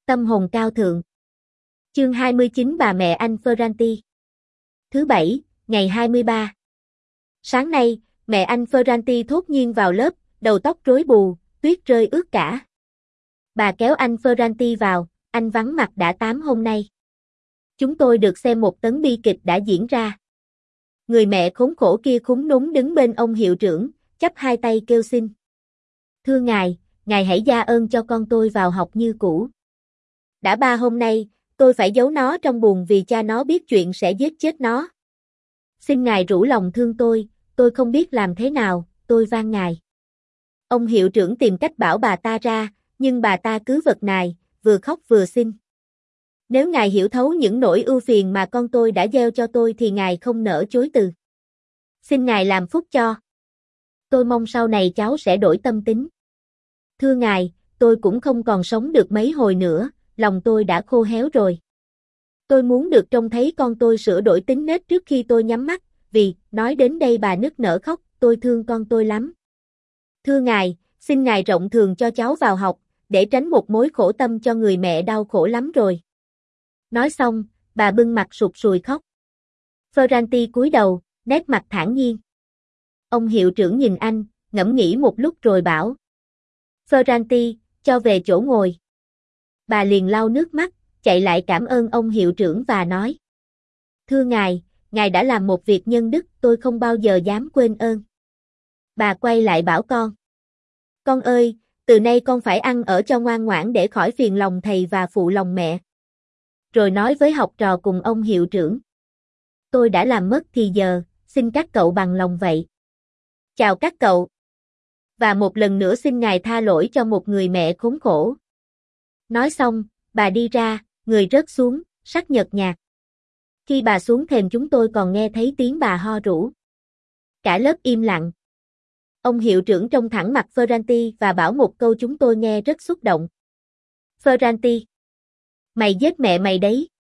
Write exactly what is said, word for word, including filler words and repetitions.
Tâm hồn cao thượng. Chương hai mươi chín Bà mẹ anh Ferranti. Thứ bảy, ngày hai mươi ba. Sáng nay, mẹ anh Ferranti thốt nhiên vào lớp, đầu tóc rối bù, tuyết rơi ướt cả. Bà kéo anh Ferranti vào, anh vắng mặt đã tám hôm nay. Chúng tôi được xem một tấn bi kịch đã diễn ra. Người mẹ khốn khổ kia khúm núm đứng bên ông hiệu trưởng, chắp hai tay kêu xin. Thưa ngài, ngài hãy gia ơn cho con tôi vào học như cũ. Đã ba hôm nay, tôi phải giấu nó trong buồng vì cha nó biết chuyện sẽ giết chết nó. Xin ngài rủ lòng thương tôi, tôi không biết làm thế nào, tôi van ngài. Ông hiệu trưởng tìm cách bảo bà ta ra, nhưng bà ta cứ vật nài, vừa khóc vừa xin. Nếu ngài hiểu thấu những nỗi ưu phiền mà con tôi đã gieo cho tôi thì ngài không nỡ chối từ. Xin ngài làm phúc cho. Tôi mong sau này cháu sẽ đổi tâm tính. Thưa ngài, tôi cũng không còn sống được mấy hồi nữa, lòng tôi đã khô héo rồi. Tôi muốn được trông thấy con tôi sửa đổi tính nết trước khi tôi nhắm mắt, vì, nói đến đây bà nức nở khóc, tôi thương con tôi lắm. Thưa ngài, xin ngài rộng thường cho cháu vào học, để tránh một mối khổ tâm cho người mẹ đau khổ lắm rồi. Nói xong, bà bưng mặt sụt sùi khóc. Ferranti cúi đầu, nét mặt thản nhiên. Ông hiệu trưởng nhìn anh, ngẫm nghĩ một lúc rồi bảo. Ferranti, cho về chỗ ngồi. Bà liền lau nước mắt, chạy lại cảm ơn ông hiệu trưởng và nói. Thưa ngài, ngài đã làm một việc nhân đức, tôi không bao giờ dám quên ơn. Bà quay lại bảo con. Con ơi, từ nay con phải ăn ở cho ngoan ngoãn để khỏi phiền lòng thầy và phụ lòng mẹ. Rồi nói với học trò cùng ông hiệu trưởng. Tôi đã làm mất thì giờ, xin các cậu bằng lòng vậy. Chào các cậu. Và một lần nữa xin ngài tha lỗi cho một người mẹ khốn khổ. Nói xong, bà đi ra, người rớt xuống, sắc nhợt nhạt. Khi bà xuống thềm chúng tôi còn nghe thấy tiếng bà ho rũ. Cả lớp im lặng. Ông hiệu trưởng trông thẳng mặt Ferranti và bảo một câu chúng tôi nghe rất xúc động. Ferranti, mày giết mẹ mày đấy.